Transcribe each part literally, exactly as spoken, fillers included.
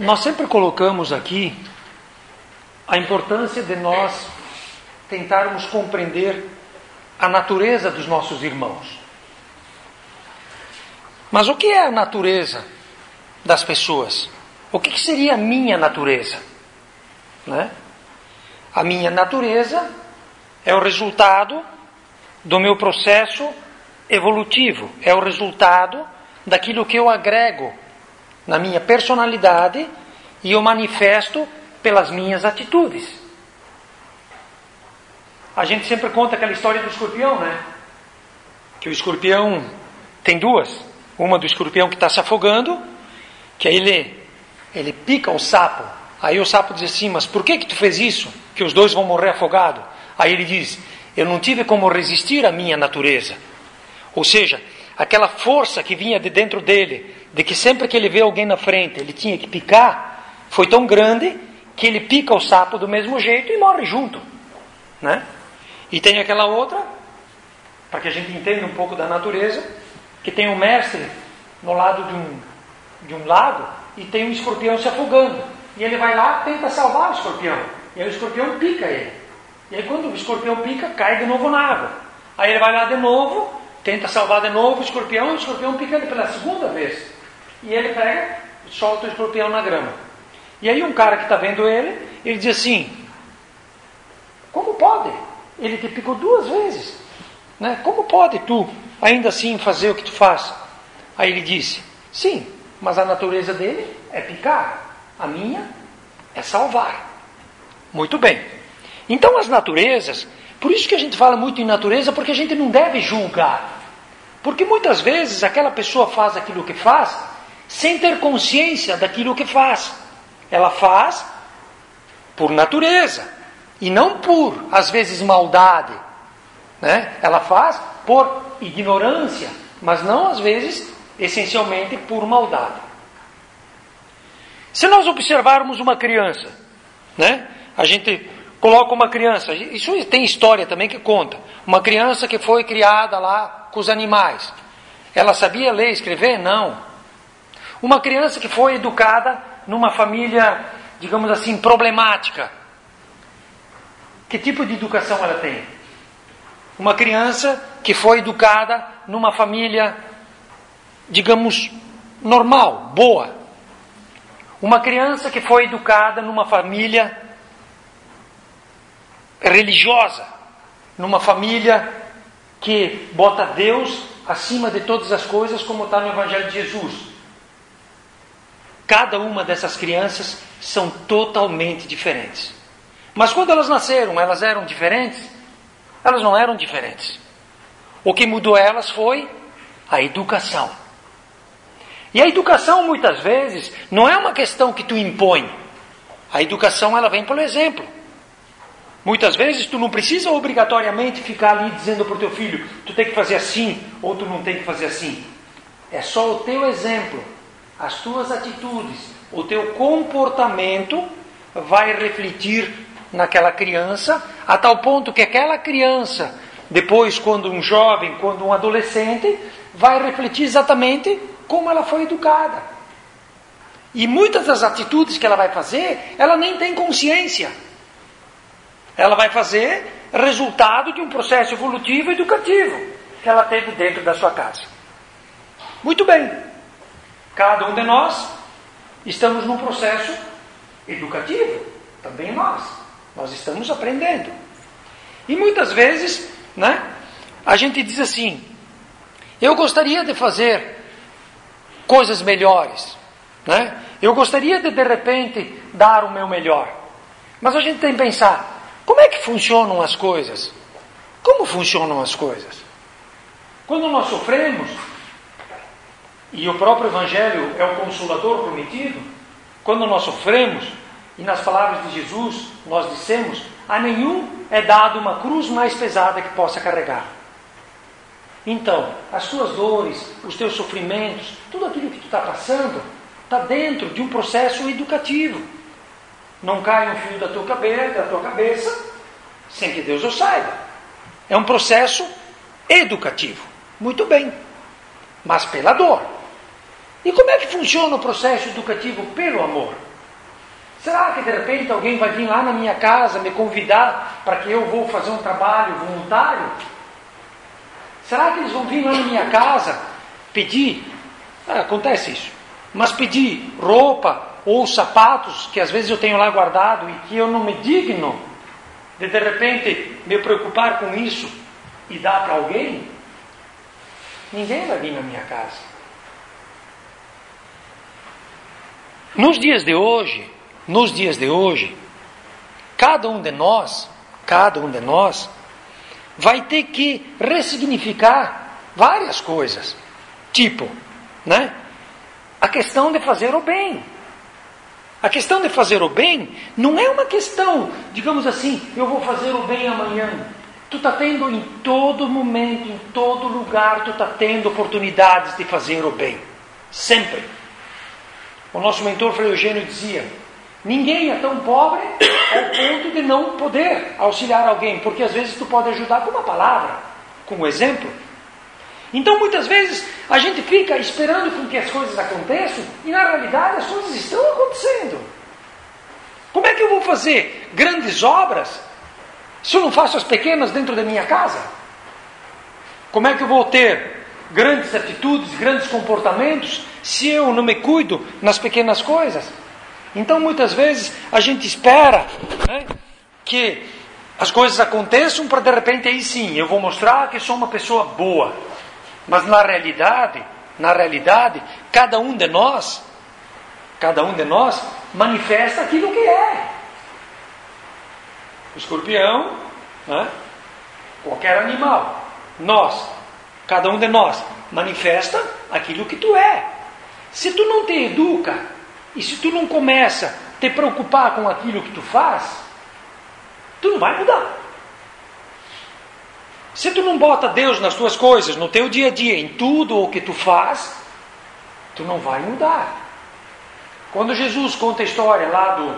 Nós sempre colocamos aqui a importância de nós tentarmos compreender a natureza dos nossos irmãos. Mas o que é a natureza das pessoas? O que seria a minha natureza? Né? A minha natureza é o resultado do meu processo evolutivo, é o resultado daquilo que eu agrego na minha personalidade e eu manifesto pelas minhas atitudes. A gente sempre conta aquela história do escorpião, né? Que o escorpião tem duas. Uma do escorpião que está se afogando, que aí ele, ele pica o sapo. Aí o sapo diz assim, mas por que que tu fez isso? Que os dois vão morrer afogados. Aí ele diz, eu não tive como resistir à minha natureza. Ou seja, aquela força que vinha de dentro dele, de que sempre que ele vê alguém na frente, ele tinha que picar, foi tão grande que ele pica o sapo do mesmo jeito e morre junto. Né? E tem aquela outra, para que a gente entenda um pouco da natureza, que tem um mestre no lado de um, de um lago e tem um escorpião se afogando. E ele vai lá e tenta salvar o escorpião. E aí o escorpião pica ele. E aí quando o escorpião pica, cai de novo na água. Aí ele vai lá de novo, tenta salvar de novo o escorpião, e o escorpião pica ele pela segunda vez. E ele pega e solta o escorpião na grama. E aí um cara que está vendo ele, ele diz assim, como pode? Ele te picou duas vezes. Né? Como pode tu ainda assim fazer o que tu faz? Aí ele disse, sim, mas a natureza dele é picar. A minha é salvar. Muito bem. Então as naturezas, por isso que a gente fala muito em natureza, porque a gente não deve julgar. Porque muitas vezes aquela pessoa faz aquilo que faz sem ter consciência daquilo que faz. Ela faz por natureza e não por, às vezes, maldade. Né? Ela faz por ignorância, mas não, às vezes, essencialmente por maldade. Se nós observarmos uma criança, né? A gente coloca uma criança, isso tem história também que conta, uma criança que foi criada lá com os animais. Ela sabia ler e escrever? Não. Uma criança que foi educada numa família, digamos assim, problemática. Que tipo de educação ela tem? Uma criança que foi educada numa família, digamos, normal, boa. Uma criança que foi educada numa família religiosa, numa família que bota Deus acima de todas as coisas, como está no Evangelho de Jesus. Cada uma dessas crianças são totalmente diferentes. Mas quando elas nasceram, elas eram diferentes? Elas não eram diferentes. O que mudou elas foi a educação. E a educação, muitas vezes, não é uma questão que tu impõe. A educação, ela vem pelo exemplo. Muitas vezes, tu não precisa obrigatoriamente ficar ali dizendo para o teu filho, tu tem que fazer assim, ou tu não tem que fazer assim. É só o teu exemplo, as tuas atitudes, o teu comportamento vai refletir naquela criança, a tal ponto que aquela criança, depois, quando um jovem, quando um adolescente, vai refletir exatamente como ela foi educada. E muitas das atitudes que ela vai fazer, ela nem tem consciência. Ela vai fazer resultado de um processo evolutivo e educativo que ela teve dentro da sua casa. Muito bem. Cada um de nós estamos num processo educativo. Também nós. Nós estamos aprendendo. E muitas vezes, né, a gente diz assim, eu gostaria de fazer coisas melhores, né? Eu gostaria de, de repente, dar o meu melhor. Mas a gente tem que pensar, como é que funcionam as coisas? Como funcionam as coisas? Quando nós sofremos, e o próprio Evangelho é o consolador prometido, quando nós sofremos, e nas palavras de Jesus nós dissemos, a nenhum é dado uma cruz mais pesada que possa carregar. Então, as tuas dores, os teus sofrimentos, tudo aquilo que tu está passando, está dentro de um processo educativo. Não cai um fio da tua cabeça, da tua cabeça sem que Deus o saiba. É um processo educativo. Muito bem. Mas pela dor. E como é que funciona o processo educativo pelo amor? Será que de repente alguém vai vir lá na minha casa me convidar para que eu vou fazer um trabalho voluntário? Será que eles vão vir lá na minha casa pedir? Ah, acontece isso. Mas pedir roupa ou sapatos que às vezes eu tenho lá guardado e que eu não me digno de de repente me preocupar com isso e dar para alguém? Ninguém vai vir na minha casa. Nos dias de hoje, nos dias de hoje, cada um de nós, cada um de nós, vai ter que ressignificar várias coisas. Tipo, né? A questão de fazer o bem. A questão de fazer o bem não é uma questão, digamos assim, eu vou fazer o bem amanhã. Tu está tendo em todo momento, em todo lugar, tu está tendo oportunidades de fazer o bem. Sempre. O nosso mentor Frei Eugênio dizia, ninguém é tão pobre ao ponto de não poder auxiliar alguém, porque às vezes tu pode ajudar com uma palavra, com um exemplo. Então muitas vezes a gente fica esperando com que as coisas aconteçam e na realidade as coisas estão acontecendo. Como é que eu vou fazer grandes obras se eu não faço as pequenas dentro da minha casa? Como é que eu vou ter grandes atitudes, grandes comportamentos se eu não me cuido nas pequenas coisas? Então muitas vezes a gente espera, né, que as coisas aconteçam para de repente aí sim eu vou mostrar que sou uma pessoa boa. Mas na realidade, na realidade, cada um de nós, cada um de nós manifesta aquilo que é. O escorpião, né? Qualquer animal, nós, cada um de nós manifesta aquilo que tu é. Se tu não te educa e se tu não começa a te preocupar com aquilo que tu faz, tu não vai mudar. Se tu não bota Deus nas tuas coisas, no teu dia a dia, em tudo o que tu faz, tu não vai mudar. Quando Jesus conta a história lá do,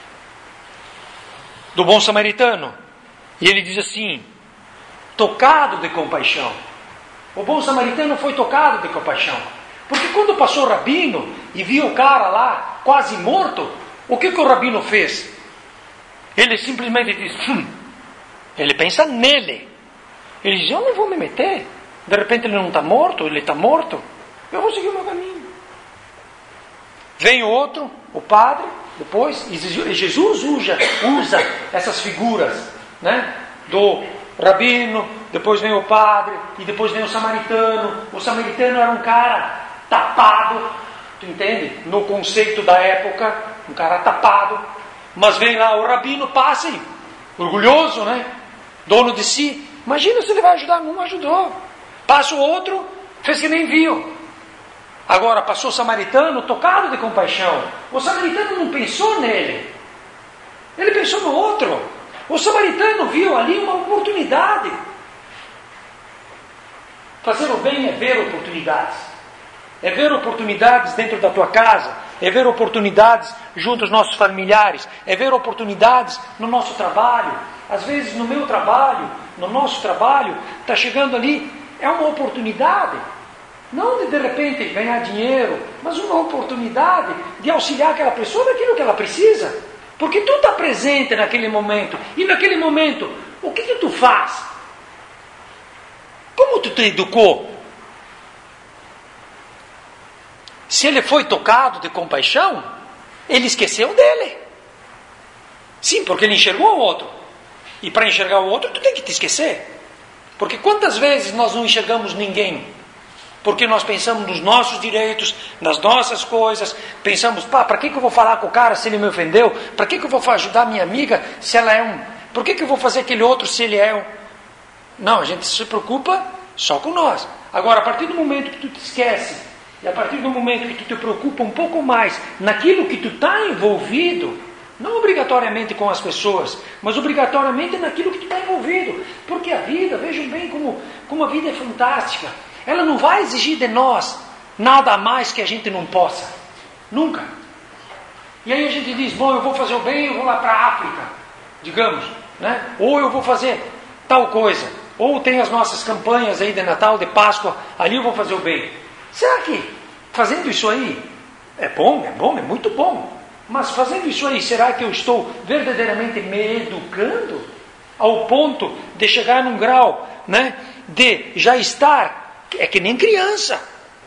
do bom samaritano, e ele diz assim, tocado de compaixão. O bom samaritano foi tocado de compaixão. Porque quando passou o rabino e viu o cara lá quase morto, o que, que o rabino fez? Ele simplesmente diz, hum, ele pensa nele. Ele diz, eu não vou me meter. De repente ele não está morto, ele está morto. Eu vou seguir o meu caminho. Vem o outro, o padre, depois, e Jesus usa, usa essas figuras, né? Do rabino, depois vem o padre, e depois vem o samaritano. O samaritano era um cara tapado, tu entende? No conceito da época, um cara tapado. Mas vem lá o rabino, passa e, orgulhoso, né? Dono de si. Imagina se ele vai ajudar, não ajudou. Passa o outro, fez que nem viu. Agora passou o samaritano, tocado de compaixão. O samaritano não pensou nele. Ele pensou no outro. O samaritano viu ali uma oportunidade. Fazer o bem é ver oportunidades. É ver oportunidades dentro da tua casa. É ver oportunidades junto aos nossos familiares. É ver oportunidades no nosso trabalho. Às vezes no meu trabalho, no nosso trabalho, está chegando ali, é uma oportunidade. Não de de repente ganhar dinheiro, mas uma oportunidade de auxiliar aquela pessoa naquilo que ela precisa. Porque tu está presente naquele momento. E naquele momento, o que, que tu faz? Como tu te educou? Se ele foi tocado de compaixão, ele esqueceu dele. Sim, porque ele enxergou o outro. E para enxergar o outro, tu tem que te esquecer. Porque quantas vezes nós não enxergamos ninguém? Porque nós pensamos nos nossos direitos, nas nossas coisas. Pensamos, pá, para que, que eu vou falar com o cara se ele me ofendeu? Para que, que eu vou ajudar a minha amiga se ela é um... Por que, que eu vou fazer aquele outro se ele é um... Não, a gente se preocupa só com nós. Agora, a partir do momento que tu te esquece, e a partir do momento que tu te preocupa um pouco mais naquilo que tu está envolvido, não obrigatoriamente com as pessoas, mas obrigatoriamente naquilo que tu está envolvido. Porque a vida, vejam bem como, como a vida é fantástica. Ela não vai exigir de nós nada a mais que a gente não possa. Nunca. E aí a gente diz, bom, eu vou fazer o bem, eu vou lá para a África, digamos, né? Ou eu vou fazer tal coisa. Ou tem as nossas campanhas aí de Natal, de Páscoa, ali eu vou fazer o bem. Será que fazendo isso aí é bom? É bom, é muito bom. Mas fazendo isso aí, será que eu estou verdadeiramente me educando ao ponto de chegar num grau, né, de já estar, é que nem criança,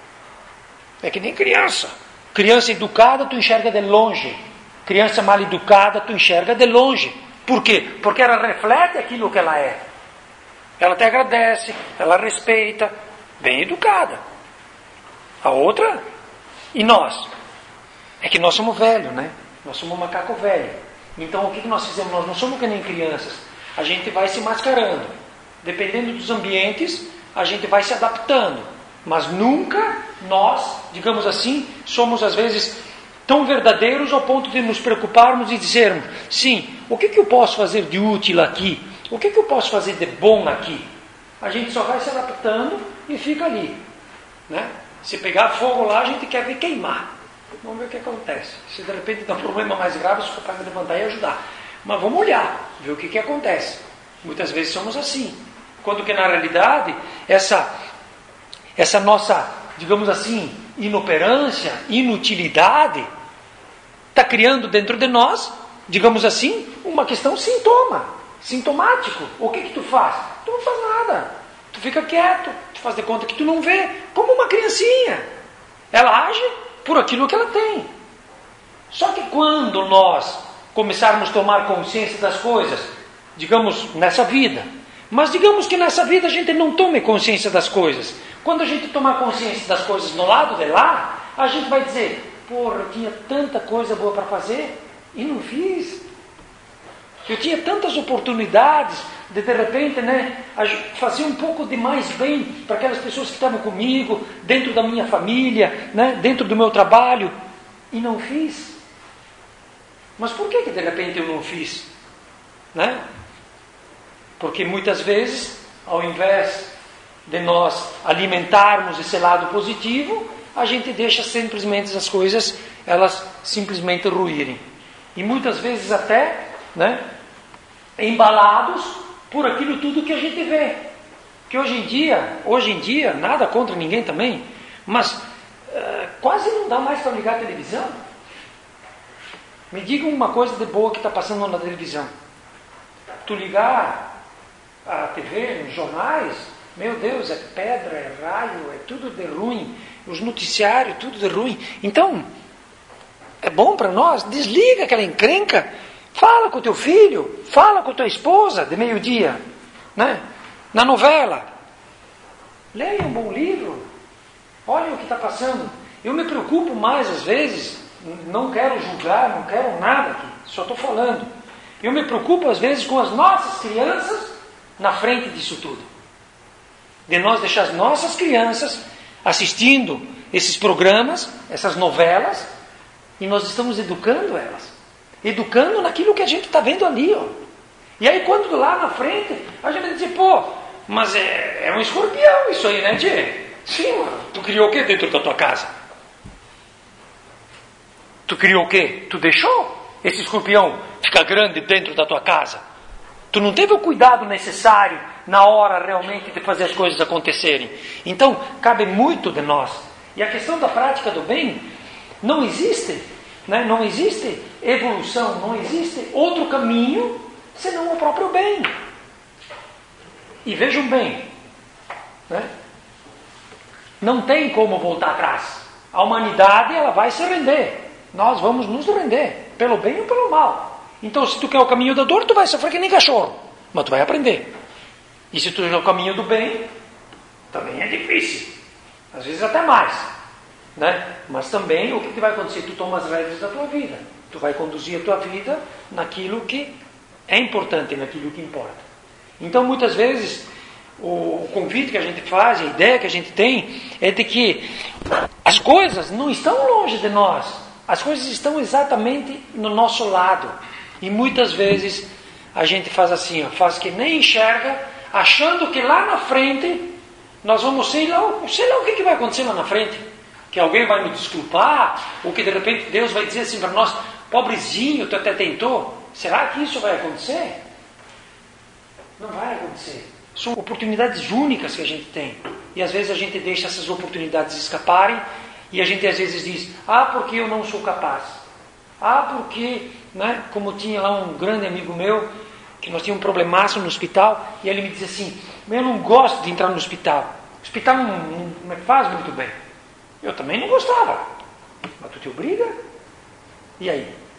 é que nem criança, criança educada tu enxerga de longe, criança mal educada tu enxerga de longe, por quê? Porque ela reflete aquilo que ela é, ela te agradece, ela respeita, bem educada. A outra, e nós? É que nós somos velhos, né? Nós somos macaco velho. Então o que nós fizemos? Nós não somos que nem crianças. A gente vai se mascarando. Dependendo dos ambientes, a gente vai se adaptando. Mas nunca nós, digamos assim, somos às vezes tão verdadeiros ao ponto de nos preocuparmos e dizermos, sim, o que, que eu posso fazer de útil aqui? O que, que eu posso fazer de bom aqui? A gente só vai se adaptando e fica ali, né? Se pegar fogo lá, a gente quer ver queimar. Vamos ver o que acontece. Se de repente dá um problema mais grave, sou capaz de levantar e ajudar. Mas vamos olhar, ver o que, que acontece. Muitas vezes somos assim. Quando que na realidade, essa, essa nossa, digamos assim, inoperância, inutilidade, está criando dentro de nós, digamos assim, uma questão sintoma, sintomático. O que que tu faz? Tu não faz nada. Tu fica quieto, tu faz de conta que tu não vê, como uma criancinha. Ela age por aquilo que ela tem. Só que quando nós começarmos a tomar consciência das coisas, digamos, nessa vida, mas digamos que nessa vida a gente não tome consciência das coisas. Quando a gente tomar consciência das coisas no lado de lá, a gente vai dizer, porra, eu tinha tanta coisa boa para fazer e não fiz. Eu tinha tantas oportunidades de, de repente, né, fazer um pouco de mais bem para aquelas pessoas que estavam comigo, dentro da minha família, né, dentro do meu trabalho, e não fiz. Mas por que que de repente eu não fiz? Né? Porque muitas vezes, ao invés de nós alimentarmos esse lado positivo, a gente deixa simplesmente as coisas, elas simplesmente ruírem. E muitas vezes até, né, embalados por aquilo tudo que a gente vê. Que hoje em dia, hoje em dia, nada contra ninguém também, mas uh, quase não dá mais para ligar a televisão. Me digam uma coisa de boa que está passando na televisão. Tu ligar a T V, nos jornais, meu Deus, é pedra, é raio, é tudo de ruim. Os noticiários, tudo de ruim. Então, é bom para nós, desliga aquela encrenca, fala com o teu filho, fala com a tua esposa de meio-dia, né? Na novela. Leia um bom livro, olhem o que está passando. Eu me preocupo mais às vezes, não quero julgar, não quero nada aqui, só estou falando. Eu me preocupo às vezes com as nossas crianças na frente disso tudo. De nós deixar as nossas crianças assistindo esses programas, essas novelas, e nós estamos educando elas. Educando naquilo que a gente está vendo ali, ó. E aí quando lá na frente, a gente vai dizer, pô, mas é, é um escorpião isso aí, né, tchê? Sim, mano. Tu criou o que dentro da tua casa? Tu criou o quê? Tu deixou esse escorpião ficar grande dentro da tua casa? Tu não teve o cuidado necessário na hora realmente de fazer as coisas acontecerem. Então, cabe muito de nós. E a questão da prática do bem, não existe, né? Não existe evolução, não existe outro caminho senão o próprio bem. E vejam bem, né? Não tem como voltar atrás. A humanidade, ela vai se render. Nós vamos nos render, pelo bem ou pelo mal. Então, se tu quer o caminho da dor, tu vai sofrer que nem cachorro, mas tu vai aprender. E se tu quer o caminho do bem, também é difícil, às vezes até mais, né? Mas também o que, que vai acontecer? Tu toma as rédeas da tua vida, tu vai conduzir a tua vida naquilo que é importante, naquilo que importa. Então, muitas vezes, o convite que a gente faz, a ideia que a gente tem, é de que as coisas não estão longe de nós, as coisas estão exatamente no nosso lado. E muitas vezes a gente faz assim, ó, faz que nem enxerga, achando que lá na frente nós vamos, sei lá, sei lá o que, que vai acontecer lá na frente. Que alguém vai nos desculpar, ou que de repente Deus vai dizer assim para nós, pobrezinho, tu até tentou. Será que isso vai acontecer? Não vai acontecer. São oportunidades únicas que a gente tem. E às vezes a gente deixa essas oportunidades escaparem, e a gente às vezes diz, ah, porque eu não sou capaz. Ah, porque, né, como tinha lá um grande amigo meu, que nós tínhamos um problemaço no hospital, e ele me dizia assim, eu não gosto de entrar no hospital. O hospital não, não me faz muito bem. Eu também não gostava. Mas tu te obriga? E aí?